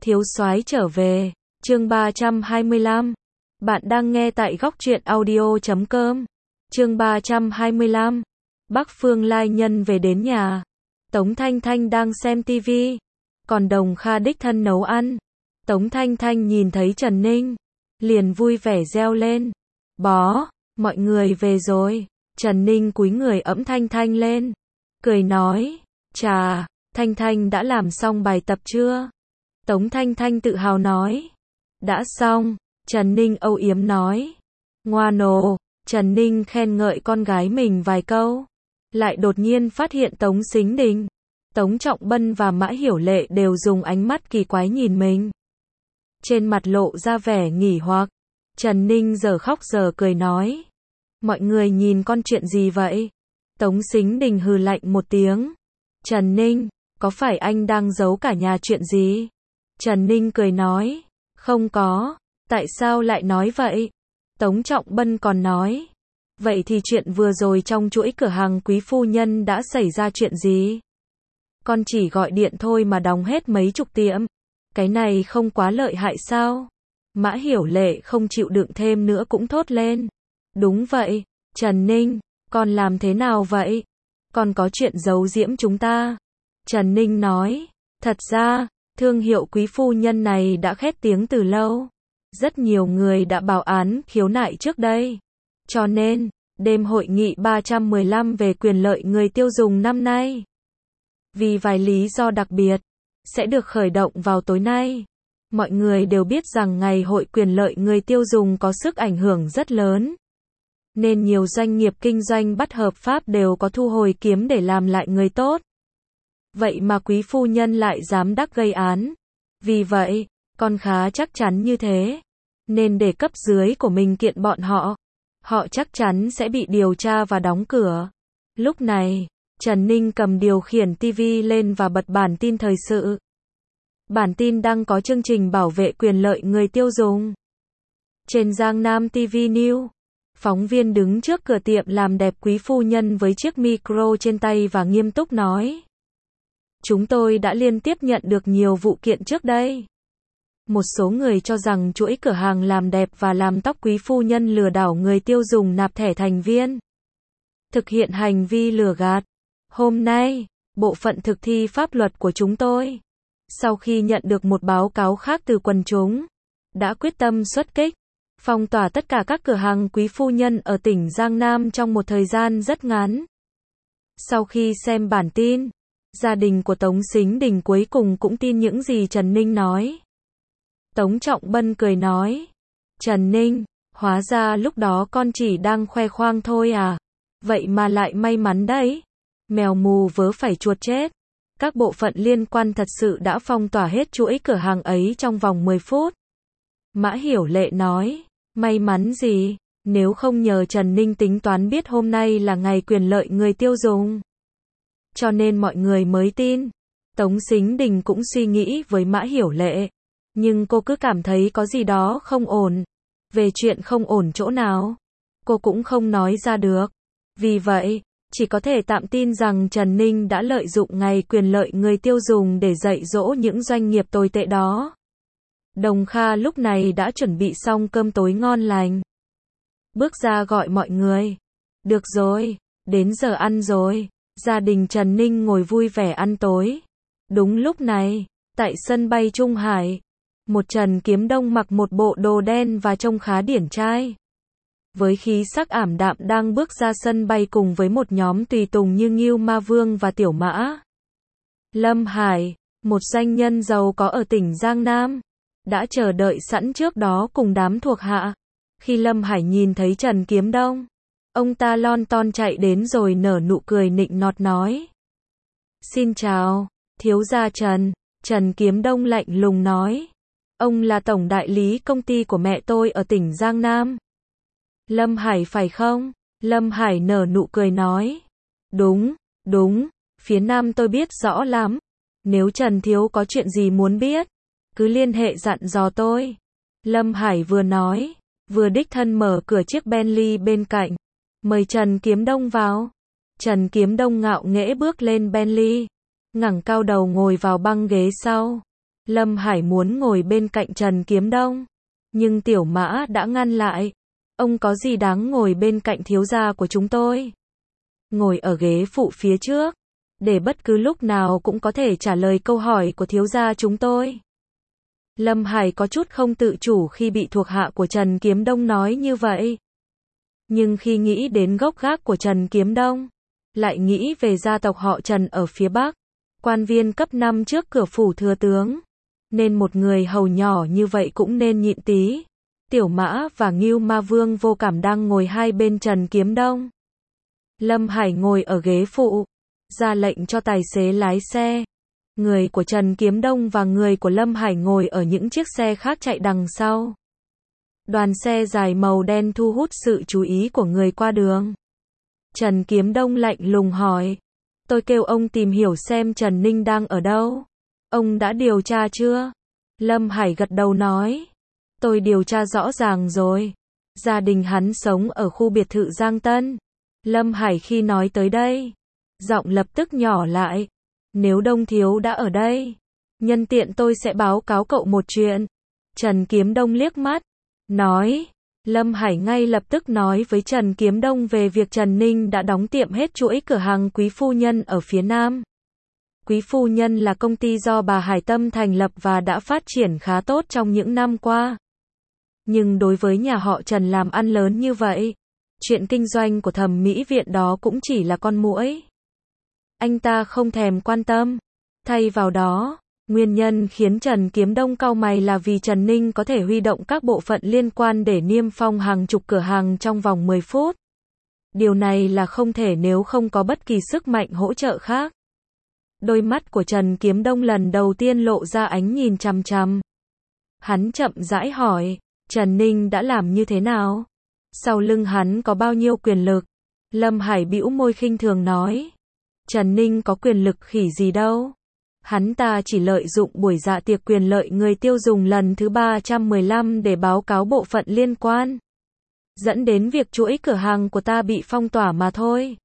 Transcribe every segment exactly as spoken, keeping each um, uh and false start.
Thiếu soái trở về, chương ba trăm hai mươi lăm. Bạn đang nghe tại góc truyện audio chấm com. Chương ba trăm hai mươi lăm. Bắc Phương lai nhân về đến nhà. Tống Thanh Thanh đang xem tivi, còn Đồng Kha đích thân nấu ăn. Tống Thanh Thanh nhìn thấy Trần Ninh, liền vui vẻ reo lên. Bó, mọi người về rồi. Trần Ninh cúi người ẫm Thanh Thanh lên, cười nói, chà, Thanh Thanh đã làm xong bài tập chưa? Tống Thanh Thanh tự hào nói, đã xong. Trần Ninh âu yếm nói, ngoan ồ. Trần Ninh khen ngợi con gái mình vài câu, lại đột nhiên phát hiện Tống Sính Đình, Tống Trọng Bân và Mã Hiểu Lệ đều dùng ánh mắt kỳ quái nhìn mình. Trên mặt lộ ra vẻ nghỉ hoặc. Trần Ninh giờ khóc giờ cười nói, mọi người nhìn con chuyện gì vậy? Tống Sính Đình hừ lạnh một tiếng. Trần Ninh, có phải anh đang giấu cả nhà chuyện gì? Trần Ninh cười nói, không có. Tại sao lại nói vậy? Tống Trọng Bân còn nói, vậy thì chuyện vừa rồi trong chuỗi cửa hàng Quý phu nhân đã xảy ra chuyện gì? Con chỉ gọi điện thôi mà đóng hết mấy chục tiệm. Cái này không quá lợi hại sao? Mã Hiểu Lệ không chịu đựng thêm nữa cũng thốt lên. Đúng vậy, Trần Ninh, con làm thế nào vậy? Con có chuyện giấu giếm chúng ta. Trần Ninh nói, thật ra, thương hiệu Quý phu nhân này đã khét tiếng từ lâu. Rất nhiều người đã báo án khiếu nại trước đây. Cho nên, đêm hội nghị ba trăm mười lăm về quyền lợi người tiêu dùng năm nay, vì vài lý do đặc biệt, sẽ được khởi động vào tối nay. Mọi người đều biết rằng ngày hội quyền lợi người tiêu dùng có sức ảnh hưởng rất lớn, nên nhiều doanh nghiệp kinh doanh bất hợp pháp đều có thu hồi kiếm để làm lại người tốt. Vậy mà Quý phu nhân lại dám đắc gây án. Vì vậy, con khá chắc chắn như thế, nên để cấp dưới của mình kiện bọn họ. Họ chắc chắn sẽ bị điều tra và đóng cửa. Lúc này, Trần Ninh cầm điều khiển tivi lên và bật bản tin thời sự. Bản tin đăng có chương trình bảo vệ quyền lợi người tiêu dùng. Trên Giang Nam ti vi News, phóng viên đứng trước cửa tiệm làm đẹp Quý phu nhân với chiếc micro trên tay và nghiêm túc nói, chúng tôi đã liên tiếp nhận được nhiều vụ kiện trước đây. Một số người cho rằng chuỗi cửa hàng làm đẹp và làm tóc Quý phu nhân lừa đảo người tiêu dùng nạp thẻ thành viên, thực hiện hành vi lừa gạt. Hôm nay, bộ phận thực thi pháp luật của chúng tôi, sau khi nhận được một báo cáo khác từ quần chúng, đã quyết tâm xuất kích, phong tỏa tất cả các cửa hàng Quý phu nhân ở tỉnh Giang Nam trong một thời gian rất ngắn. Sau khi xem bản tin, gia đình của Tống Sính Đình cuối cùng cũng tin những gì Trần Ninh nói. Tống Trọng Bân cười nói, Trần Ninh, hóa ra lúc đó con chỉ đang khoe khoang thôi à? Vậy mà lại may mắn đấy. Mèo mù vớ phải chuột chết. Các bộ phận liên quan thật sự đã phong tỏa hết chuỗi cửa hàng ấy trong vòng mười phút. Mã Hiểu Lệ nói, may mắn gì, nếu không nhờ Trần Ninh tính toán biết hôm nay là ngày quyền lợi người tiêu dùng, cho nên mọi người mới tin. Tống Sính Đình cũng suy nghĩ với Mã Hiểu Lệ, nhưng cô cứ cảm thấy có gì đó không ổn. Về chuyện không ổn chỗ nào, cô cũng không nói ra được. Vì vậy, chỉ có thể tạm tin rằng Trần Ninh đã lợi dụng ngày quyền lợi người tiêu dùng để dạy dỗ những doanh nghiệp tồi tệ đó. Đồng Kha lúc này đã chuẩn bị xong cơm tối ngon lành, bước ra gọi mọi người. Được rồi, đến giờ ăn rồi. Gia đình Trần Ninh ngồi vui vẻ ăn tối. Đúng lúc này, tại sân bay Trung Hải, một Trần Kiếm Đông mặc một bộ đồ đen và trông khá điển trai, với khí sắc ảm đạm đang bước ra sân bay cùng với một nhóm tùy tùng như Ngưu Ma Vương và Tiểu Mã. Lâm Hải, một doanh nhân giàu có ở tỉnh Giang Nam, đã chờ đợi sẵn trước đó cùng đám thuộc hạ. Khi Lâm Hải nhìn thấy Trần Kiếm Đông, ông ta lon ton chạy đến rồi nở nụ cười nịnh nọt nói, xin chào, thiếu gia Trần. Trần Kiếm Đông lạnh lùng nói, ông là tổng đại lý công ty của mẹ tôi ở tỉnh Giang Nam. Lâm Hải phải không? Lâm Hải nở nụ cười nói, đúng, đúng, phía Nam tôi biết rõ lắm. Nếu Trần thiếu có chuyện gì muốn biết, cứ liên hệ dặn dò tôi. Lâm Hải vừa nói, vừa đích thân mở cửa chiếc Bentley bên cạnh, mời Trần Kiếm Đông vào. Trần Kiếm Đông ngạo nghễ bước lên Bentley, ngẩng cao đầu ngồi vào băng ghế sau. Lâm Hải muốn ngồi bên cạnh Trần Kiếm Đông, nhưng Tiểu Mã đã ngăn lại. Ông có gì đáng ngồi bên cạnh thiếu gia của chúng tôi? Ngồi ở ghế phụ phía trước, để bất cứ lúc nào cũng có thể trả lời câu hỏi của thiếu gia chúng tôi. Lâm Hải có chút không tự chủ khi bị thuộc hạ của Trần Kiếm Đông nói như vậy. Nhưng khi nghĩ đến gốc gác của Trần Kiếm Đông, lại nghĩ về gia tộc họ Trần ở phía Bắc, quan viên cấp năm trước cửa phủ thừa tướng, nên một người hầu nhỏ như vậy cũng nên nhịn tí. Tiểu Mã và Ngưu Ma Vương Vô Cảm đang ngồi hai bên Trần Kiếm Đông. Lâm Hải ngồi ở ghế phụ, ra lệnh cho tài xế lái xe. Người của Trần Kiếm Đông và người của Lâm Hải ngồi ở những chiếc xe khác chạy đằng sau. Đoàn xe dài màu đen thu hút sự chú ý của người qua đường. Trần Kiếm Đông lạnh lùng hỏi, tôi kêu ông tìm hiểu xem Trần Ninh đang ở đâu. Ông đã điều tra chưa? Lâm Hải gật đầu nói, tôi điều tra rõ ràng rồi. Gia đình hắn sống ở khu biệt thự Giang Tân. Lâm Hải khi nói tới đây, giọng lập tức nhỏ lại. Nếu Đông thiếu đã ở đây, nhân tiện tôi sẽ báo cáo cậu một chuyện. Trần Kiếm Đông liếc mắt, nói. Lâm Hải ngay lập tức nói với Trần Kiếm Đông về việc Trần Ninh đã đóng tiệm hết chuỗi cửa hàng Quý Phu Nhân ở phía Nam. Quý Phu Nhân là công ty do bà Hải Tâm thành lập và đã phát triển khá tốt trong những năm qua. Nhưng đối với nhà họ Trần làm ăn lớn như vậy, chuyện kinh doanh của thẩm mỹ viện đó cũng chỉ là con muỗi. Anh ta không thèm quan tâm. Thay vào đó, nguyên nhân khiến Trần Kiếm Đông cau mày là vì Trần Ninh có thể huy động các bộ phận liên quan để niêm phong hàng chục cửa hàng trong vòng mười phút. Điều này là không thể nếu không có bất kỳ sức mạnh hỗ trợ khác. Đôi mắt của Trần Kiếm Đông lần đầu tiên lộ ra ánh nhìn chằm chằm. Hắn chậm rãi hỏi, Trần Ninh đã làm như thế nào? Sau lưng hắn có bao nhiêu quyền lực? Lâm Hải bĩu môi khinh thường nói, Trần Ninh có quyền lực khỉ gì đâu. Hắn ta chỉ lợi dụng buổi dạ tiệc quyền lợi người tiêu dùng lần thứ ba trăm mười lăm để báo cáo bộ phận liên quan, dẫn đến việc chuỗi cửa hàng của ta bị phong tỏa mà thôi.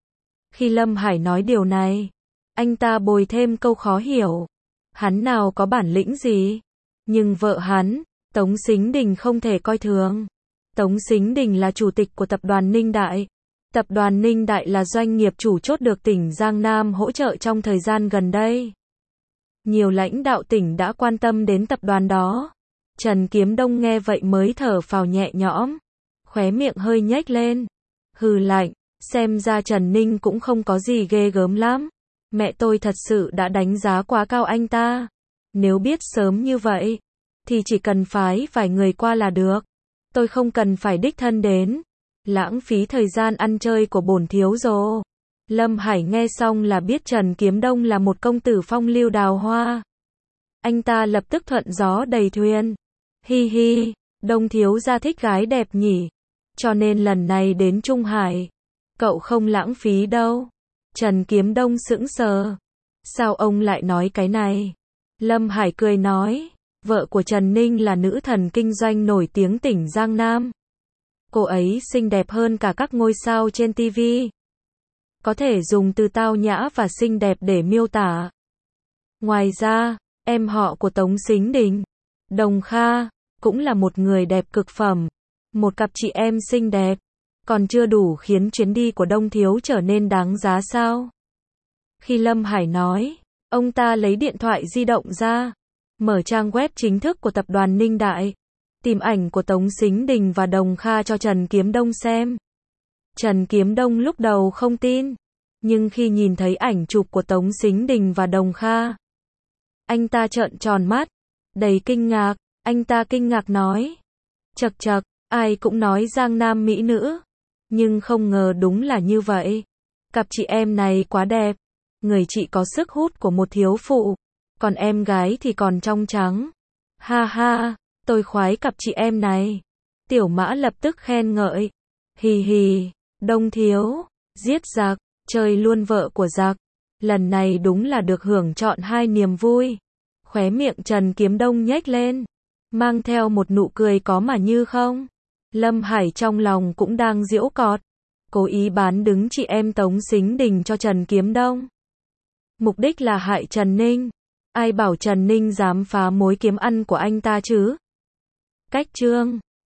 Khi Lâm Hải nói điều này, anh ta bồi thêm câu khó hiểu. Hắn nào có bản lĩnh gì? Nhưng vợ hắn, Tống Sính Đình không thể coi thường. Tống Sính Đình là chủ tịch của tập đoàn Ninh Đại. Tập đoàn Ninh Đại là doanh nghiệp chủ chốt được tỉnh Giang Nam hỗ trợ trong thời gian gần đây. Nhiều lãnh đạo tỉnh đã quan tâm đến tập đoàn đó. Trần Kiếm Đông nghe vậy mới thở phào nhẹ nhõm, khóe miệng hơi nhếch lên. Hừ lạnh, xem ra Trần Ninh cũng không có gì ghê gớm lắm. Mẹ tôi thật sự đã đánh giá quá cao anh ta. Nếu biết sớm như vậy, thì chỉ cần phái vài người qua là được. Tôi không cần phải đích thân đến. Lãng phí thời gian ăn chơi của bổn thiếu rồi. Lâm Hải nghe xong là biết Trần Kiếm Đông là một công tử phong lưu đào hoa. Anh ta lập tức thuận gió đầy thuyền. Hi hi, Đông thiếu gia thích gái đẹp nhỉ. Cho nên lần này đến Trung Hải, cậu không lãng phí đâu. Trần Kiếm Đông sững sờ. Sao ông lại nói cái này? Lâm Hải cười nói, vợ của Trần Ninh là nữ thần kinh doanh nổi tiếng tỉnh Giang Nam. Cô ấy xinh đẹp hơn cả các ngôi sao trên ti vi. Có thể dùng từ tao nhã và xinh đẹp để miêu tả. Ngoài ra, em họ của Tống Sính Đình, Đồng Kha, cũng là một người đẹp cực phẩm. Một cặp chị em xinh đẹp, còn chưa đủ khiến chuyến đi của Đông thiếu trở nên đáng giá sao? Khi Lâm Hải nói, ông ta lấy điện thoại di động ra, mở trang web chính thức của tập đoàn Ninh Đại, tìm ảnh của Tống Sính Đình và Đồng Kha cho Trần Kiếm Đông xem. Trần Kiếm Đông lúc đầu không tin, nhưng khi nhìn thấy ảnh chụp của Tống Sính Đình và Đồng Kha, anh ta trợn tròn mắt, đầy kinh ngạc. Anh ta kinh ngạc nói, chậc chậc, ai cũng nói Giang Nam mỹ nữ, nhưng không ngờ đúng là như vậy. Cặp chị em này quá đẹp. Người chị có sức hút của một thiếu phụ, còn em gái thì còn trong trắng. Ha ha, tôi khoái cặp chị em này. Tiểu Mã lập tức khen ngợi. Hì hì, Đông thiếu, giết giặc, chơi luôn vợ của giặc. Lần này đúng là được hưởng trọn hai niềm vui. Khóe miệng Trần Kiếm Đông nhếch lên, mang theo một nụ cười có mà như không. Lâm Hải trong lòng cũng đang giễu cọt, cố ý bán đứng chị em Tống Sính Đình cho Trần Kiếm Đông. Mục đích là hại Trần Ninh. Ai bảo Trần Ninh dám phá mối kiếm ăn của anh ta chứ? Cách chương